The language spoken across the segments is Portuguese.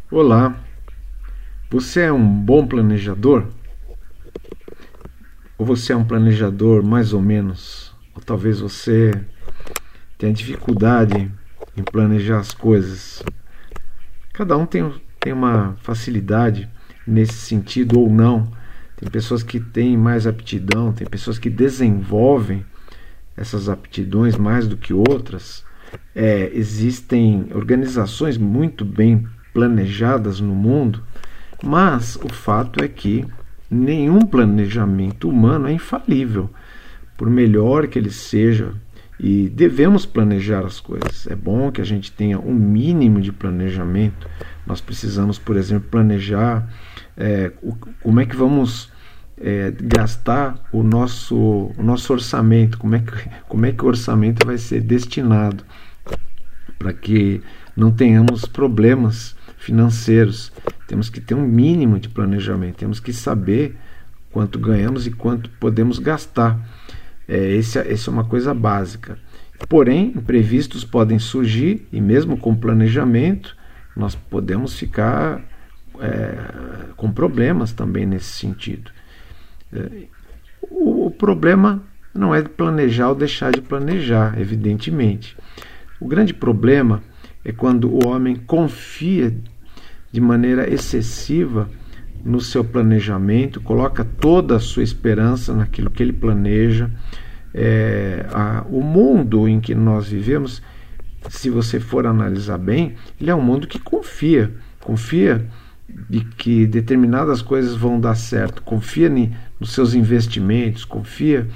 Olá, você é um bom planejador? Ou você é um planejador mais ou menos? Ou talvez você tenha dificuldade em planejar as coisas? Cada um tem uma facilidade nesse sentido ou não. Tem pessoas que têm mais aptidão, tem pessoas que desenvolvem essas aptidões mais do que outras. Existem organizações muito bem planejadas no mundo, mas o fato é que nenhum planejamento humano é infalível, por melhor que ele seja, e devemos planejar as coisas. É bom que a gente tenha um mínimo de planejamento. Nós precisamos, por exemplo, planejar como é que vamos gastar o nosso orçamento, como é que o orçamento vai ser destinado, para que não tenhamos problemas financeiros. Temos que ter um mínimo de planejamento, temos que saber quanto ganhamos e quanto podemos gastar. Essa é uma coisa básica. Porém, imprevistos podem surgir e mesmo com planejamento nós podemos ficar com problemas também nesse sentido. O problema não é planejar ou deixar de planejar, evidentemente. O grande problema é quando o homem confia de maneira excessiva no seu planejamento, coloca toda a sua esperança naquilo que ele planeja. O mundo em que nós vivemos, se você for analisar bem, ele é um mundo que confia de que determinadas coisas vão dar certo, confia nos seus investimentos, confia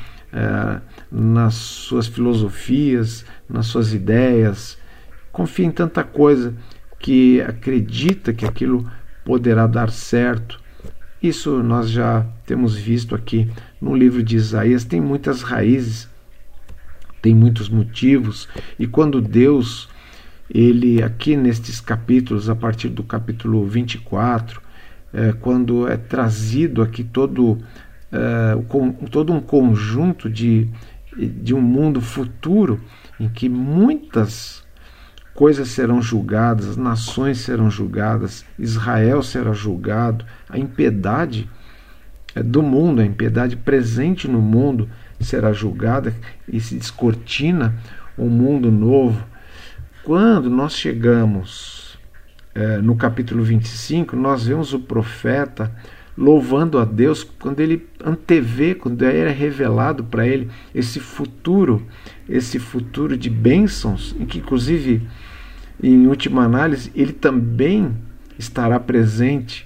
nas suas filosofias, nas suas ideias, confia em tanta coisa que acredita que aquilo poderá dar certo. Isso nós já temos visto aqui no livro de Isaías. Tem muitas raízes, tem muitos motivos, e quando Deus, ele aqui nestes capítulos, a partir do capítulo 24, quando é trazido aqui todo um conjunto de um mundo futuro em que muitas coisas serão julgadas, nações serão julgadas, Israel será julgado, a impiedade do mundo, a impiedade presente no mundo será julgada e se descortina um mundo novo. Quando nós chegamos no capítulo 25, nós vemos o profeta louvando a Deus quando ele antevê, quando era revelado para ele esse futuro de bênçãos, em que inclusive, em última análise, ele também estará presente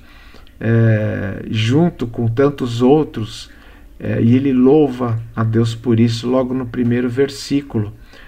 junto com tantos outros, e ele louva a Deus por isso logo no primeiro versículo.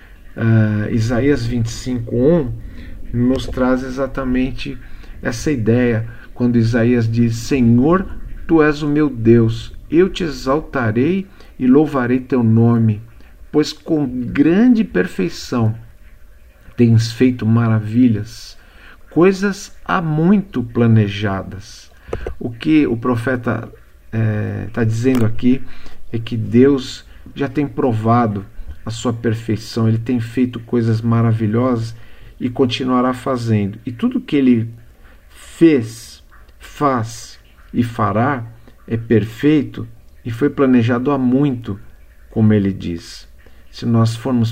Isaías 25:1 nos traz exatamente essa ideia, quando Isaías diz: Senhor, tu és o meu Deus, eu te exaltarei e louvarei teu nome, pois com grande perfeição tens feito maravilhas, coisas há muito planejadas. O que o profeta está dizendo aqui é que Deus já tem provado a sua perfeição, ele tem feito coisas maravilhosas e continuará fazendo. E tudo que ele fez, faz e fará é perfeito e foi planejado há muito, como ele diz. Se nós formos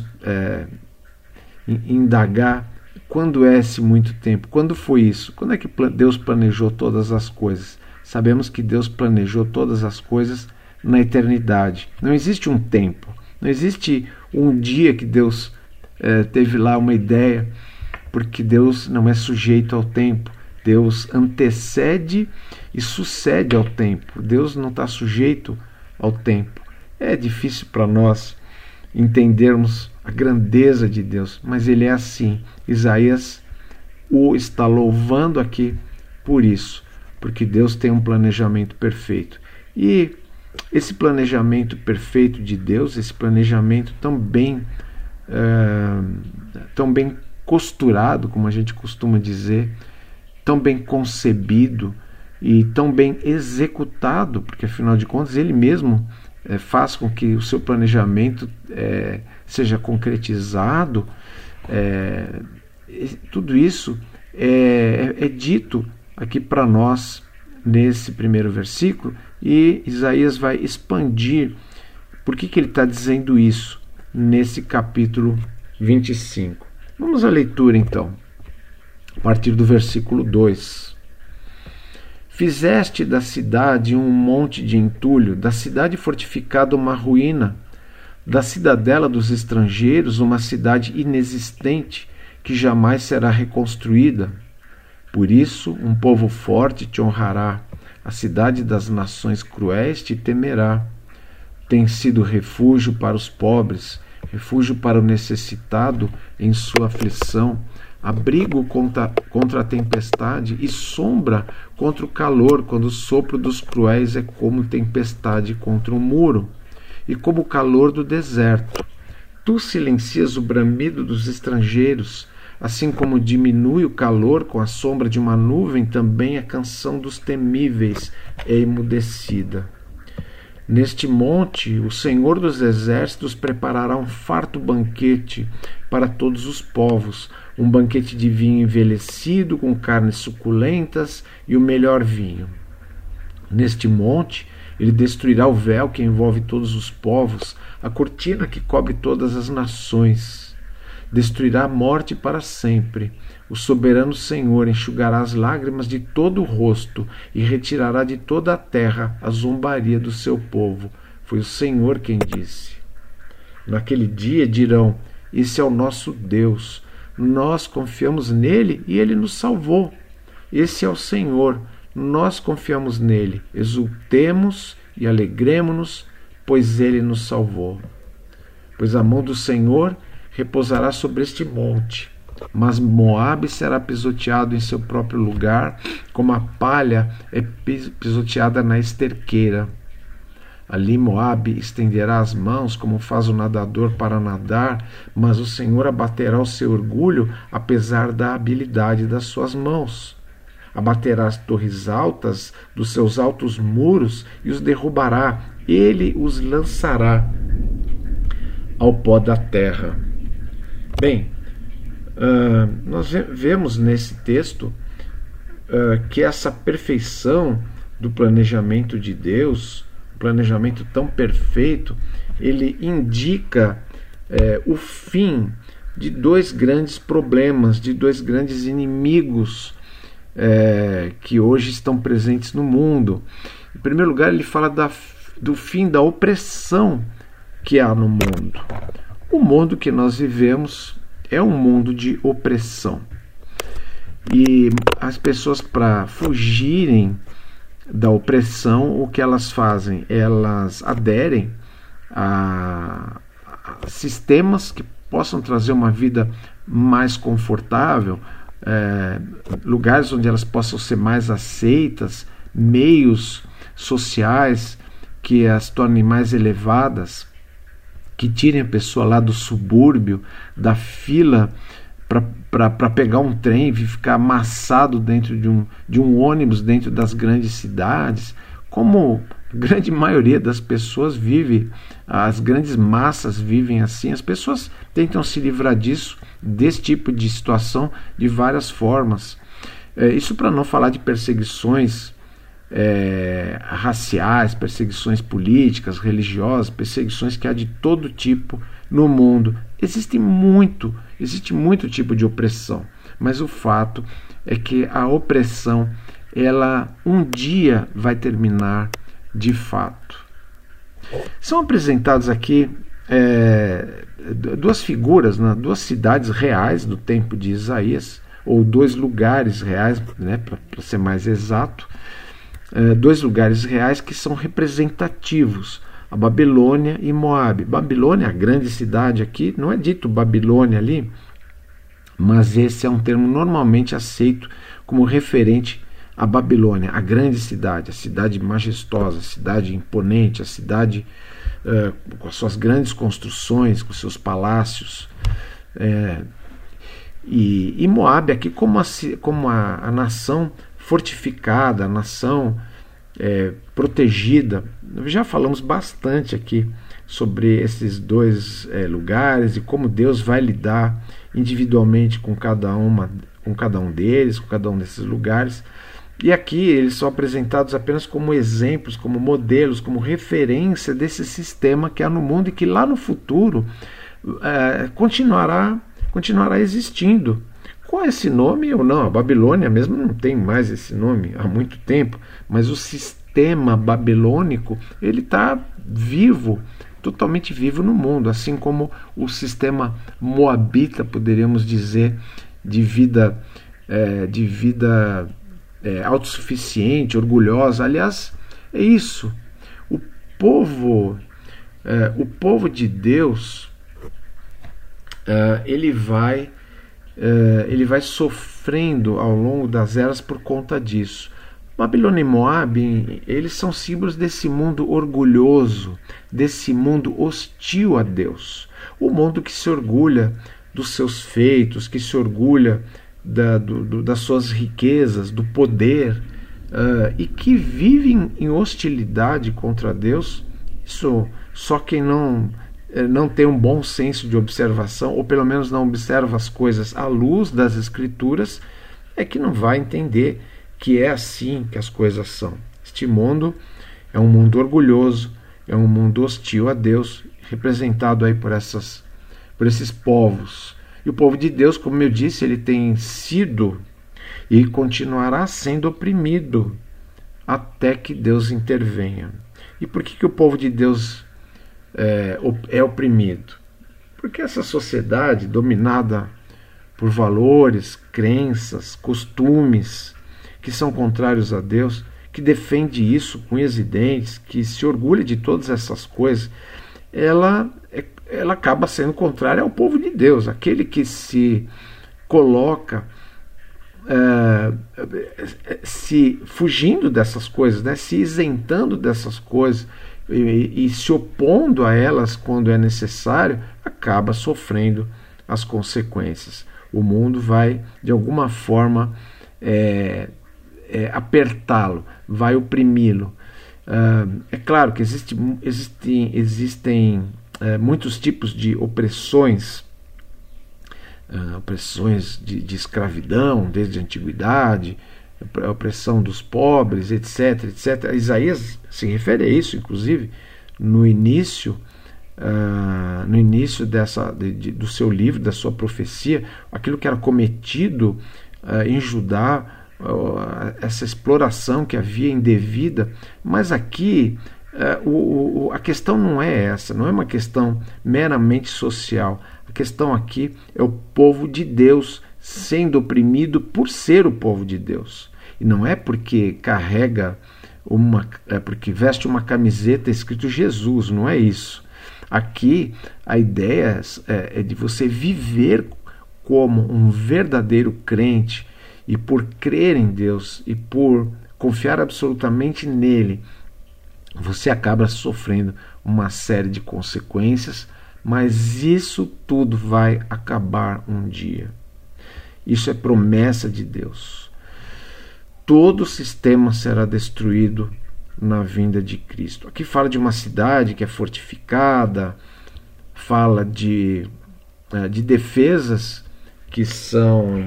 indagar, quando é esse muito tempo? Quando foi isso? Quando é que Deus planejou todas as coisas? Sabemos que Deus planejou todas as coisas na eternidade. Não existe um tempo, não existe um dia que Deus teve lá uma ideia, porque Deus não é sujeito ao tempo. Deus antecede e sucede ao tempo. Deus não está sujeito ao tempo. É difícil para nós entendermos a grandeza de Deus, mas ele é assim. Isaías o está louvando aqui por isso, porque Deus tem um planejamento perfeito. E esse planejamento perfeito de Deus, esse planejamento tão bem costurado, como a gente costuma dizer, tão bem concebido e tão bem executado, porque afinal de contas ele mesmo faz com que o seu planejamento seja concretizado. Tudo isso é dito aqui para nós nesse primeiro versículo, e Isaías vai expandir por que ele está dizendo isso nesse capítulo 25. Vamos à leitura então, a partir do versículo 2. Fizeste da cidade um monte de entulho, da cidade fortificada uma ruína, da cidadela dos estrangeiros uma cidade inexistente que jamais será reconstruída. Por isso, um povo forte te honrará, a cidade das nações cruéis te temerá. Tem sido refúgio para os pobres, refúgio para o necessitado em sua aflição, abrigo contra a tempestade e sombra contra o calor, quando o sopro dos cruéis é como tempestade contra um muro, e como o calor do deserto. Tu silencias o bramido dos estrangeiros, assim como diminui o calor com a sombra de uma nuvem, também a canção dos temíveis é emudecida. Neste monte, o Senhor dos Exércitos preparará um farto banquete para todos os povos, um banquete de vinho envelhecido, com carnes suculentas e o melhor vinho. Neste monte, ele destruirá o véu que envolve todos os povos, a cortina que cobre todas as nações. Destruirá a morte para sempre. O soberano Senhor enxugará as lágrimas de todo o rosto e retirará de toda a terra a zombaria do seu povo. Foi o Senhor quem disse. Naquele dia dirão: esse é o nosso Deus. Nós confiamos nele e ele nos salvou. Esse é o Senhor. Nós confiamos nele. Exultemos e alegremo-nos, pois ele nos salvou. Pois a mão do Senhor repousará sobre este monte, mas Moabe será pisoteado em seu próprio lugar, como a palha é pisoteada na esterqueira. Ali Moabe estenderá as mãos, como faz o nadador para nadar, mas o Senhor abaterá o seu orgulho, apesar da habilidade das suas mãos. Abaterá as torres altas dos seus altos muros e os derrubará. Ele os lançará ao pó da terra. Bem, nós vemos nesse texto que essa perfeição do planejamento de Deus, um planejamento tão perfeito, ele indica o fim de dois grandes problemas, de dois grandes inimigos que hoje estão presentes no mundo. Em primeiro lugar, ele fala do fim da opressão que há no mundo. O mundo que nós vivemos é um mundo de opressão. E as pessoas, para fugirem da opressão, o que elas fazem? Elas aderem a sistemas que possam trazer uma vida mais confortável, lugares onde elas possam ser mais aceitas, meios sociais que as tornem mais elevadas, que tirem a pessoa lá do subúrbio, da fila para pegar um trem e ficar amassado dentro de um ônibus dentro das grandes cidades, como a grande maioria das pessoas vive, as grandes massas vivem assim. As pessoas tentam se livrar desse tipo de situação de várias formas. Isso para não falar de perseguições raciais, perseguições políticas, religiosas, perseguições que há de todo tipo no mundo. Existe muito tipo de opressão, mas o fato é que a opressão, ela um dia vai terminar de fato. São apresentadas aqui duas figuras, né, duas cidades reais do tempo de Isaías, ou dois lugares reais, né, para ser mais exato, dois lugares reais que são representativos, a Babilônia e Moabe. Babilônia, a grande cidade aqui, não é dito Babilônia ali, mas esse é um termo normalmente aceito como referente à Babilônia, a grande cidade, a cidade majestosa, a cidade imponente, a cidade com as suas grandes construções, com seus palácios. E Moabe aqui como a nação fortificada, a nação protegida. Já falamos bastante aqui sobre esses dois lugares e como Deus vai lidar individualmente com cada um deles, com cada um desses lugares. E aqui eles são apresentados apenas como exemplos, como modelos, como referência desse sistema que há no mundo e que lá no futuro continuará existindo. Qual é esse nome ou não? A Babilônia mesmo não tem mais esse nome há muito tempo, mas o sistema babilônico ele está vivo, totalmente vivo no mundo, assim como o sistema moabita, poderíamos dizer, de vida autossuficiente, orgulhosa. Aliás, é isso. O povo de Deus, ele vai sofrendo ao longo das eras por conta disso. Babilônia e Moabe, eles são símbolos desse mundo orgulhoso, desse mundo hostil a Deus. O mundo que se orgulha dos seus feitos, que se orgulha das suas riquezas, do poder, e que vive em hostilidade contra Deus. Isso só quem não tem um bom senso de observação, ou pelo menos não observa as coisas à luz das Escrituras, é que não vai entender que é assim que as coisas são. Este mundo é um mundo orgulhoso, é um mundo hostil a Deus, representado aí por esses povos. E o povo de Deus, como eu disse, ele tem sido e continuará sendo oprimido até que Deus intervenha. E por que o povo de Deus é oprimido? Porque essa sociedade dominada por valores, crenças, costumes que são contrários a Deus, que defende isso com unhas e dentes, que se orgulha de todas essas coisas, ela acaba sendo contrária ao povo de Deus, aquele que se coloca se fugindo dessas coisas, né, se isentando dessas coisas e se opondo a elas quando é necessário, acaba sofrendo as consequências. O mundo vai, de alguma forma, apertá-lo, vai oprimi-lo. É claro que existem muitos tipos de opressões, de escravidão desde a antiguidade, a opressão dos pobres, etc, etc. Isaías se refere a isso, inclusive, no início do seu livro, da sua profecia, aquilo que era cometido em Judá, essa exploração que havia indevida. Mas aqui a questão não é essa, não é uma questão meramente social. A questão aqui é o povo de Deus sendo oprimido por ser o povo de Deus. E não é porque porque veste uma camiseta escrito Jesus, não é isso. Aqui a ideia é de você viver como um verdadeiro crente, e por crer em Deus e por confiar absolutamente nele, você acaba sofrendo uma série de consequências, mas isso tudo vai acabar um dia. Isso é promessa de Deus. Todo o sistema será destruído na vinda de Cristo. Aqui fala de uma cidade que é fortificada, fala de defesas que são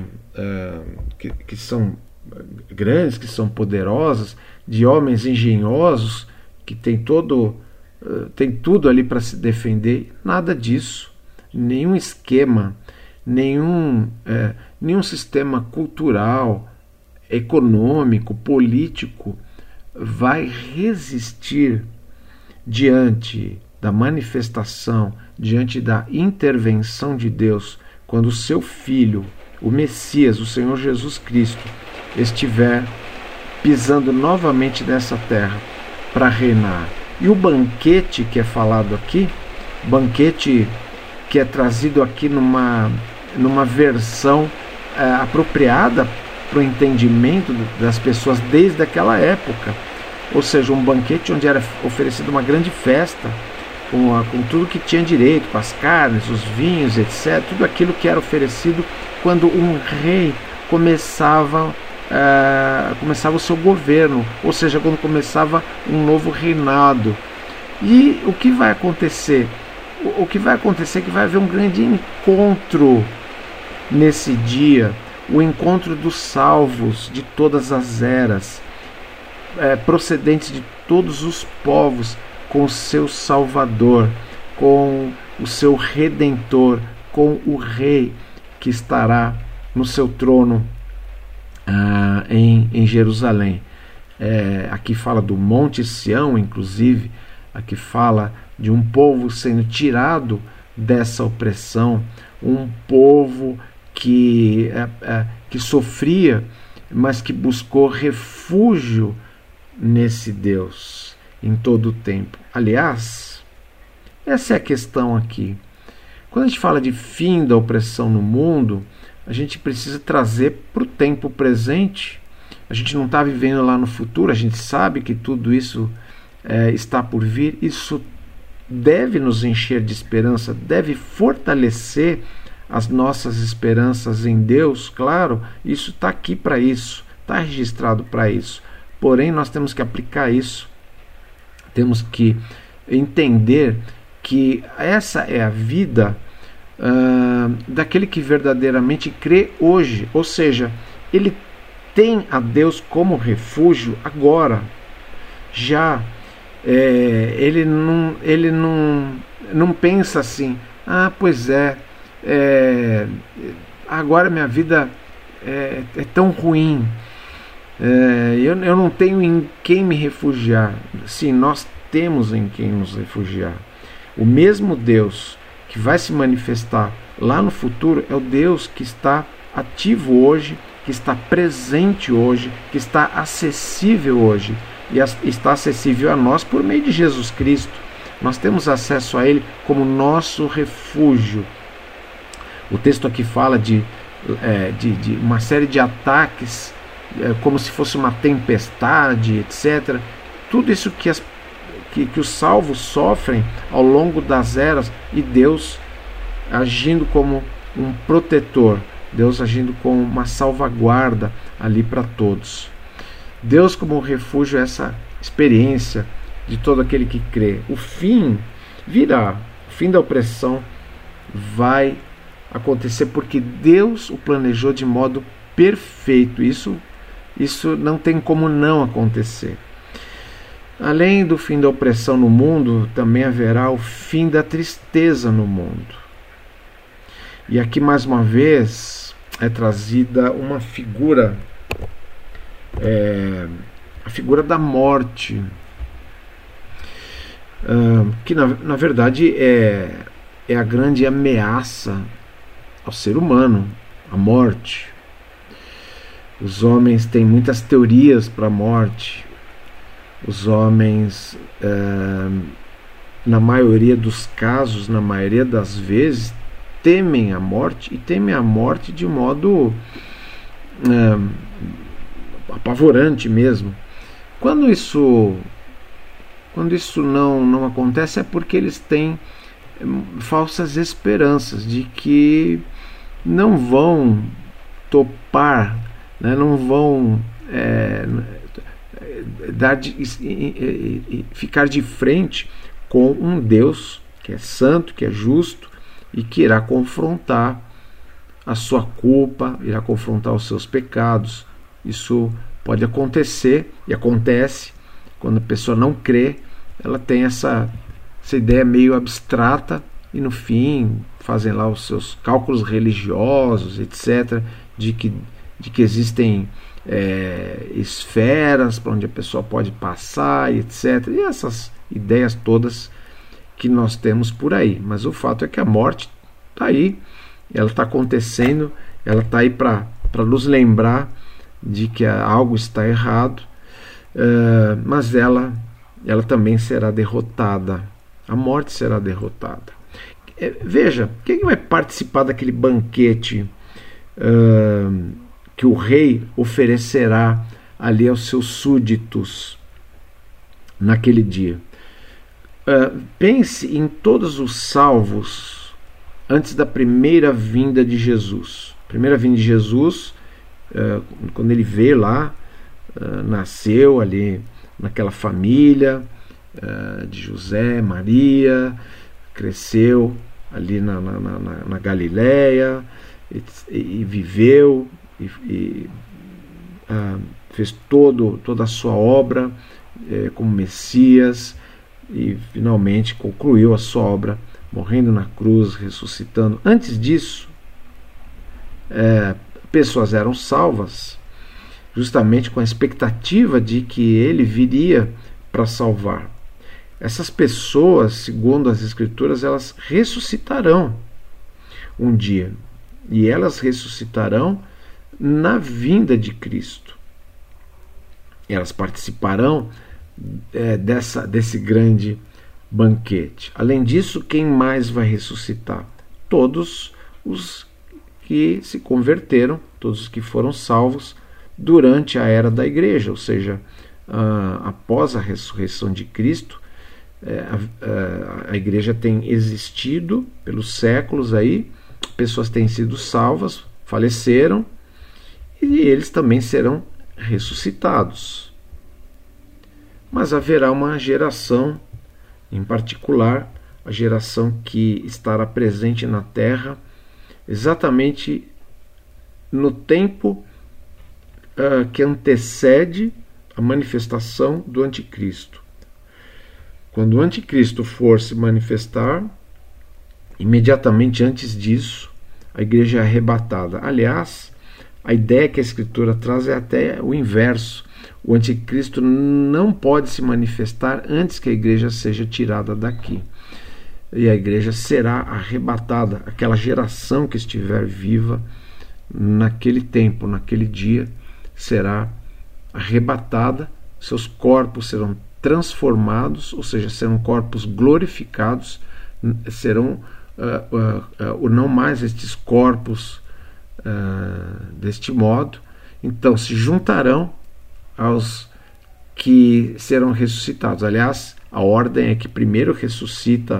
grandes, que são poderosas, de homens engenhosos que tem tudo ali para se defender. Nada disso, nenhum esquema, nenhum sistema cultural, econômico, político vai resistir diante da manifestação, diante da intervenção de Deus, quando o seu Filho, o Messias, o Senhor Jesus Cristo, estiver pisando novamente nessa terra para reinar. E o banquete que é falado aqui, banquete que é trazido aqui numa versão apropriada para o entendimento das pessoas desde aquela época, ou seja, um banquete onde era oferecida uma grande festa, com tudo que tinha direito, com as carnes, os vinhos, etc., tudo aquilo que era oferecido quando um rei começava o seu governo, ou seja, quando começava um novo reinado. E o que vai acontecer? O que vai acontecer é que vai haver um grande encontro nesse dia, o encontro dos salvos de todas as eras, procedentes de todos os povos, com o seu Salvador, com o seu Redentor, com o Rei que estará no seu trono em Jerusalém. Aqui fala do Monte Sião, inclusive, aqui fala de um povo sendo tirado dessa opressão, um povo que sofria, mas que buscou refúgio nesse Deus em todo o tempo. Aliás, essa é a questão aqui. Quando a gente fala de fim da opressão no mundo, a gente precisa trazer para o tempo presente. A gente não está vivendo lá no futuro, a gente sabe que tudo isso está por vir. Isso deve nos encher de esperança, deve fortalecer as nossas esperanças em Deus. Claro, isso está aqui para isso, está registrado para isso. Porém, nós temos que aplicar isso, temos que entender que essa é a vida daquele que verdadeiramente crê hoje, ou seja, ele tem a Deus como refúgio agora, já. Ele não pensa assim, pois agora minha vida é tão ruim, eu não tenho em quem me refugiar. Sim, nós temos em quem nos refugiar. O mesmo Deus que vai se manifestar lá no futuro é o Deus que está ativo hoje, que está presente hoje, que está acessível hoje, e está acessível a nós por meio de Jesus Cristo. Nós temos acesso a Ele como nosso refúgio. O texto aqui fala de uma série de ataques, como se fosse uma tempestade, etc. Tudo isso que os salvos sofrem ao longo das eras, e Deus agindo como um protetor, Deus agindo como uma salvaguarda ali para todos. Deus como refúgio é essa experiência de todo aquele que crê. O fim virá, o fim da opressão vai acontecer porque Deus o planejou de modo perfeito. Isso não tem como não acontecer. Além do fim da opressão no mundo, também haverá o fim da tristeza no mundo. E aqui mais uma vez é trazida uma figura, a figura da morte, que na verdade é a grande ameaça ao ser humano, a morte. Os homens têm muitas teorias para a morte. Os homens, na maioria dos casos, na maioria das vezes, temem a morte, e temem a morte de modo apavorante mesmo. Quando isso não acontece, é porque eles têm falsas esperanças de que não vão topar, né, não vão ficar de frente com um Deus que é santo, que é justo e que irá confrontar a sua culpa, irá confrontar os seus pecados. Isso pode acontecer, e acontece quando a pessoa não crê. Ela tem essa ideia meio abstrata, e no fim fazem lá os seus cálculos religiosos, etc., de que existem esferas para onde a pessoa pode passar, etc. E essas ideias todas que nós temos por aí. Mas o fato é que a morte está aí, ela está acontecendo, ela está aí para nos lembrar de que algo está errado, mas ela também será derrotada. A morte será derrotada. Veja, quem vai participar daquele banquete que o rei oferecerá ali aos seus súditos naquele dia? Pense em todos os salvos antes da primeira vinda de Jesus. A primeira vinda de Jesus, quando ele veio lá, nasceu ali naquela família de José, Maria, cresceu ali na Galileia e viveu fez toda a sua obra como Messias e finalmente concluiu a sua obra morrendo na cruz, ressuscitando. Antes disso, pessoas eram salvas justamente com a expectativa de que ele viria para salvar. Essas pessoas, segundo as Escrituras, elas ressuscitarão um dia. E elas ressuscitarão na vinda de Cristo. Elas participarão desse grande banquete. Além disso, quem mais vai ressuscitar? Todos os que se converteram, todos os que foram salvos durante a era da igreja, ou seja, após a ressurreição de Cristo, a igreja tem existido pelos séculos aí, pessoas têm sido salvas, faleceram, e eles também serão ressuscitados. Mas haverá uma geração, em particular, a geração que estará presente na terra exatamente no tempo que antecede a manifestação do anticristo. Quando o anticristo for se manifestar, imediatamente antes disso, a igreja é arrebatada. Aliás, a ideia que a Escritura traz é até o inverso. O anticristo não pode se manifestar antes que a igreja seja tirada daqui. E a igreja será arrebatada. Aquela geração que estiver viva naquele tempo, naquele dia, será arrebatada. Seus corpos serão transformados, ou seja, serão corpos glorificados, serão não mais estes corpos deste modo. Então se juntarão aos que serão ressuscitados. Aliás, a ordem é que primeiro ressuscita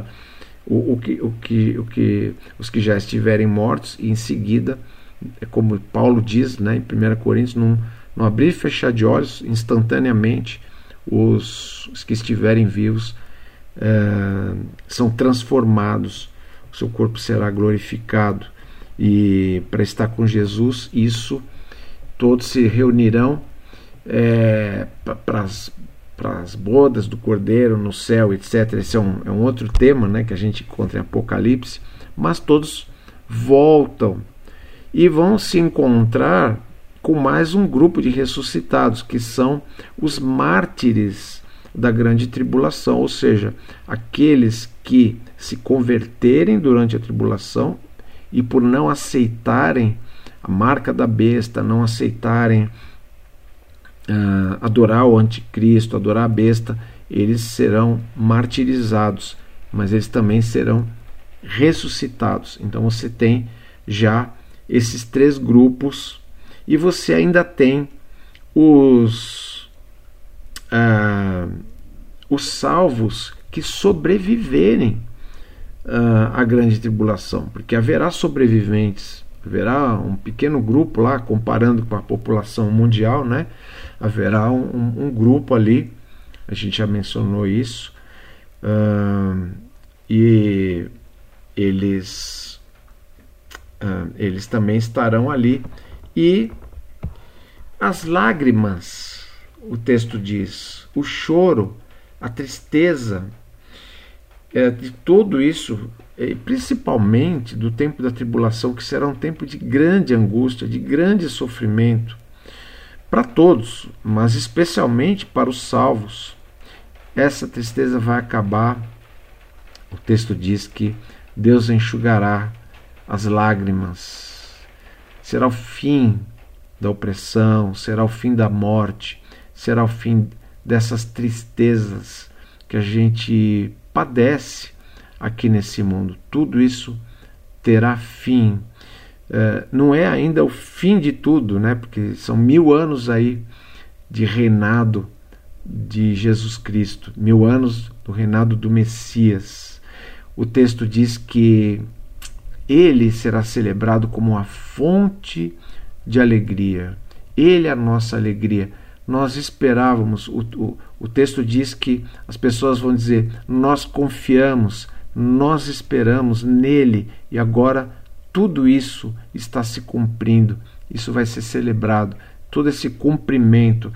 os que já estiverem mortos, e em seguida, como Paulo diz, né, em 1 Coríntios, num abrir e fechar de olhos, instantaneamente os que estiverem vivos são transformados, o seu corpo será glorificado, e para estar com Jesus, isso, todos se reunirão para as bodas do Cordeiro no céu, etc. Esse é um outro tema, né, que a gente encontra em Apocalipse, mas todos voltam e vão se encontrar com mais um grupo de ressuscitados, que são os mártires da grande tribulação, ou seja, aqueles que se converterem durante a tribulação e por não aceitarem a marca da besta, não aceitarem adorar o anticristo, adorar a besta, eles serão martirizados, mas eles também serão ressuscitados. Então você tem já esses três grupos, e você ainda tem os salvos que sobreviverem à grande tribulação, porque haverá sobreviventes, haverá um pequeno grupo lá, comparando com a população mundial, né? Haverá um grupo ali, a gente já mencionou isso, e eles também estarão ali. E as lágrimas, o texto diz, o choro, a tristeza, de tudo isso, principalmente do tempo da tribulação, que será um tempo de grande angústia, de grande sofrimento, para todos, mas especialmente para os salvos. Essa tristeza vai acabar. O texto diz que Deus enxugará as lágrimas. Será o fim da opressão, será o fim da morte, será o fim dessas tristezas que a gente padece aqui nesse mundo. Tudo isso terá fim. Não é ainda o fim de tudo, né? Porque são 1000 anos aí de reinado de Jesus Cristo, 1000 anos do reinado do Messias. O texto diz que ele será celebrado como uma fonte de alegria. Ele é a nossa alegria. Nós esperávamos, o texto diz que as pessoas vão dizer, nós confiamos, nós esperamos nele, e agora tudo isso está se cumprindo. isso vai ser celebrado, todo esse cumprimento.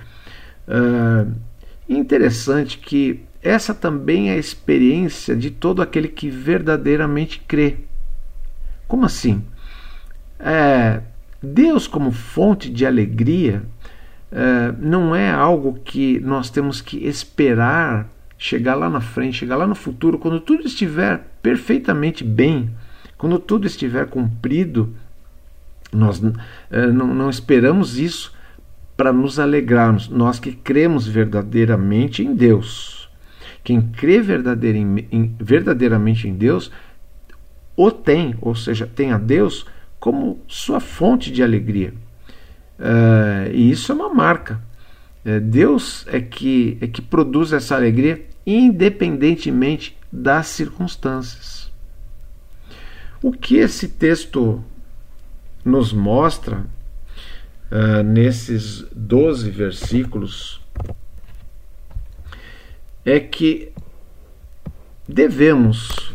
Interessante que essa também é a experiência de todo aquele que verdadeiramente crê. Como assim? Deus como fonte de alegria não é algo que nós temos que esperar chegar lá na frente, chegar lá no futuro, quando tudo estiver perfeitamente bem, quando tudo estiver cumprido. Nós não esperamos isso para nos alegrarmos, nós que cremos verdadeiramente em Deus. Quem crê verdadeiramente em Deus ou seja, tem a Deus como sua fonte de alegria. E isso é uma marca. Deus é que produz essa alegria independentemente das circunstâncias. O que esse texto nos mostra nesses 12 versículos é que devemos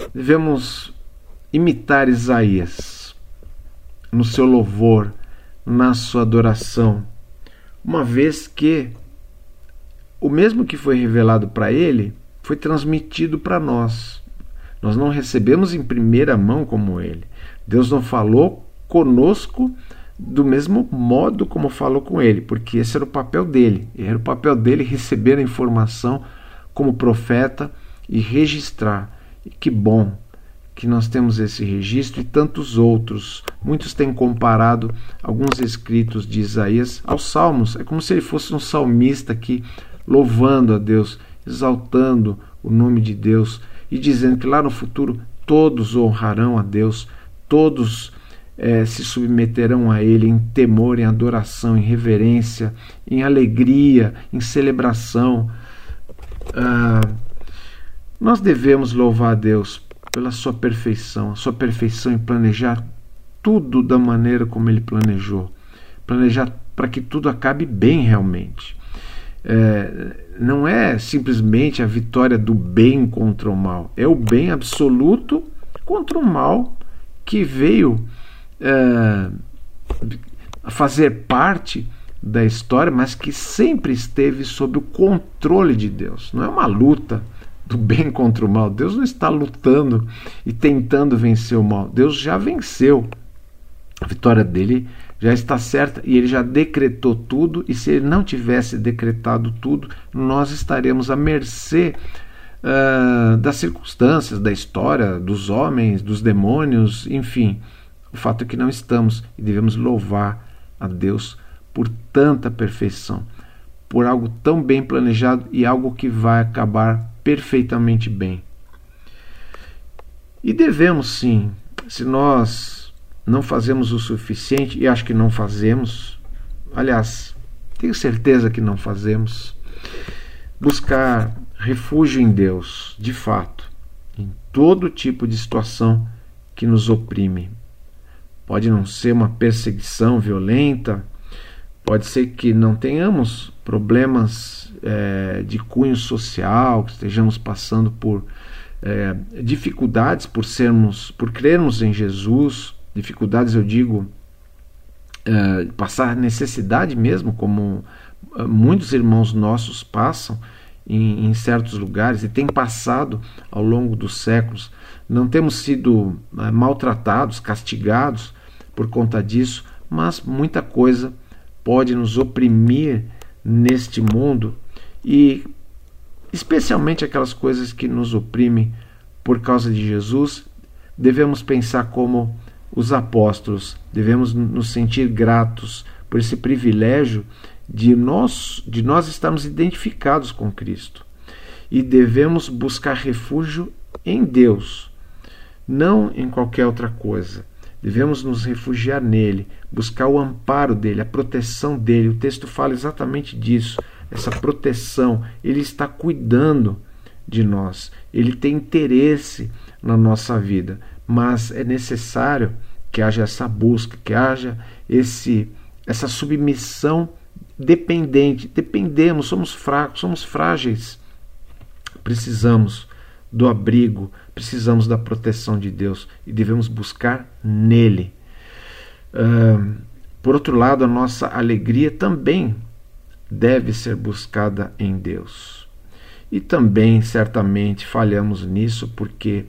imitar Isaías no seu louvor, na sua adoração, uma vez que o mesmo que foi revelado para ele foi transmitido para nós. Nós não recebemos em primeira mão como ele. Deus não falou conosco do mesmo modo como falou com ele, porque esse era o papel dele. Era o papel dele receber a informação como profeta e registrar. E que bom que nós temos esse registro e tantos outros. Muitos têm comparado alguns escritos de Isaías aos salmos. É como se ele fosse um salmista aqui, louvando a Deus, exaltando o nome de Deus e dizendo que lá no futuro todos honrarão a Deus, todos se submeterão a Ele em temor, em adoração, em reverência, em alegria, em celebração. Nós devemos louvar a Deus pela sua perfeição, a sua perfeição em planejar tudo da maneira como Ele planejou, planejar para que tudo acabe bem realmente. Não é simplesmente a vitória do bem contra o mal, é o bem absoluto contra o mal que veio a fazer parte da história, mas que sempre esteve sob o controle de Deus. Não é uma luta do bem contra o mal. Deus não está lutando e tentando vencer o mal. Deus já venceu. A vitória dele já está certa e ele já decretou tudo, e se ele não tivesse decretado tudo, nós estaremos à mercê das circunstâncias, da história, dos homens, dos demônios, enfim. O fato é que não estamos, e devemos louvar a Deus por tanta perfeição, por algo tão bem planejado e algo que vai acabar perfeitamente bem. E devemos sim, se nós não fazemos o suficiente, e acho que não fazemos, aliás, tenho certeza que não fazemos, buscar refúgio em Deus, de fato, em todo tipo de situação que nos oprime. Pode não ser uma perseguição violenta, pode ser que não tenhamos problemas de cunho social, que estejamos passando por dificuldades por crermos em Jesus. Dificuldades, eu digo, passar necessidade mesmo, como muitos irmãos nossos passam em certos lugares e têm passado ao longo dos séculos. Não temos sido maltratados, castigados por conta disso, mas muita coisa pode nos oprimir neste mundo, e especialmente aquelas coisas que nos oprimem por causa de Jesus. Devemos pensar como os apóstolos, devemos nos sentir gratos por esse privilégio de nós estarmos identificados com Cristo, e devemos buscar refúgio em Deus, não em qualquer outra coisa. Devemos nos refugiar nele, buscar o amparo dele, a proteção dele. O texto fala exatamente disso, essa proteção. Ele está cuidando de nós, ele tem interesse na nossa vida, mas é necessário que haja essa busca, que haja essa submissão dependente. Dependemos, somos fracos, somos frágeis, precisamos do abrigo, precisamos da proteção de Deus e devemos buscar nele. Por outro lado, a nossa alegria também deve ser buscada em Deus. E também, certamente, falhamos nisso, porque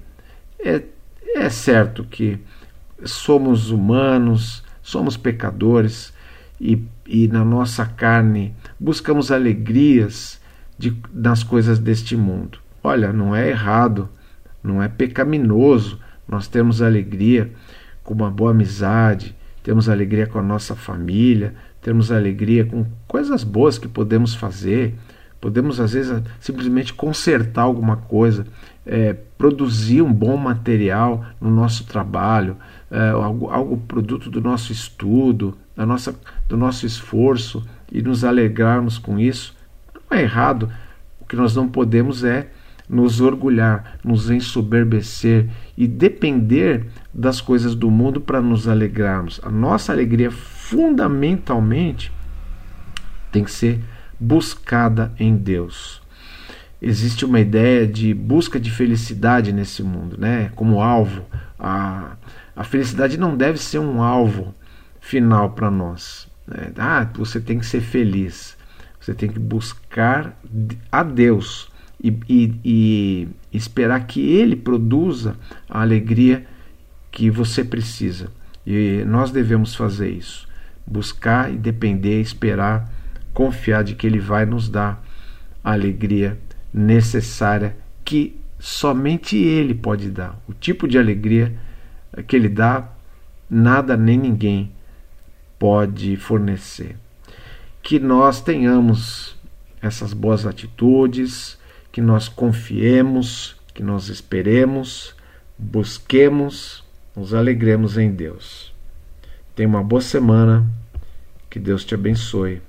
é certo que somos humanos, somos pecadores, e na nossa carne buscamos alegrias nas coisas deste mundo. Olha, não é errado, não é pecaminoso nós termos alegria com uma boa amizade, temos alegria com a nossa família, temos alegria com coisas boas que podemos fazer, podemos às vezes simplesmente consertar alguma coisa, produzir um bom material no nosso trabalho, algo produto do nosso estudo, do nosso esforço, e nos alegrarmos com isso. Não é errado. O que nós não podemos é nos orgulhar, nos ensoberbecer e depender das coisas do mundo para nos alegrarmos. A nossa alegria fundamentalmente tem que ser buscada em Deus. Existe uma ideia de busca de felicidade nesse mundo, né? Como alvo. A felicidade não deve ser um alvo final para nós, né? Você tem que ser feliz. Você tem que buscar a Deus e esperar que Ele produza a alegria que você precisa. E nós devemos fazer isso. Buscar e depender, esperar, confiar de que Ele vai nos dar a alegria necessária que somente Ele pode dar. O tipo de alegria que Ele dá, nada nem ninguém pode fornecer. Que nós tenhamos essas boas atitudes, que nós confiemos, que nós esperemos, busquemos, nos alegremos em Deus. Tenha uma boa semana, que Deus te abençoe.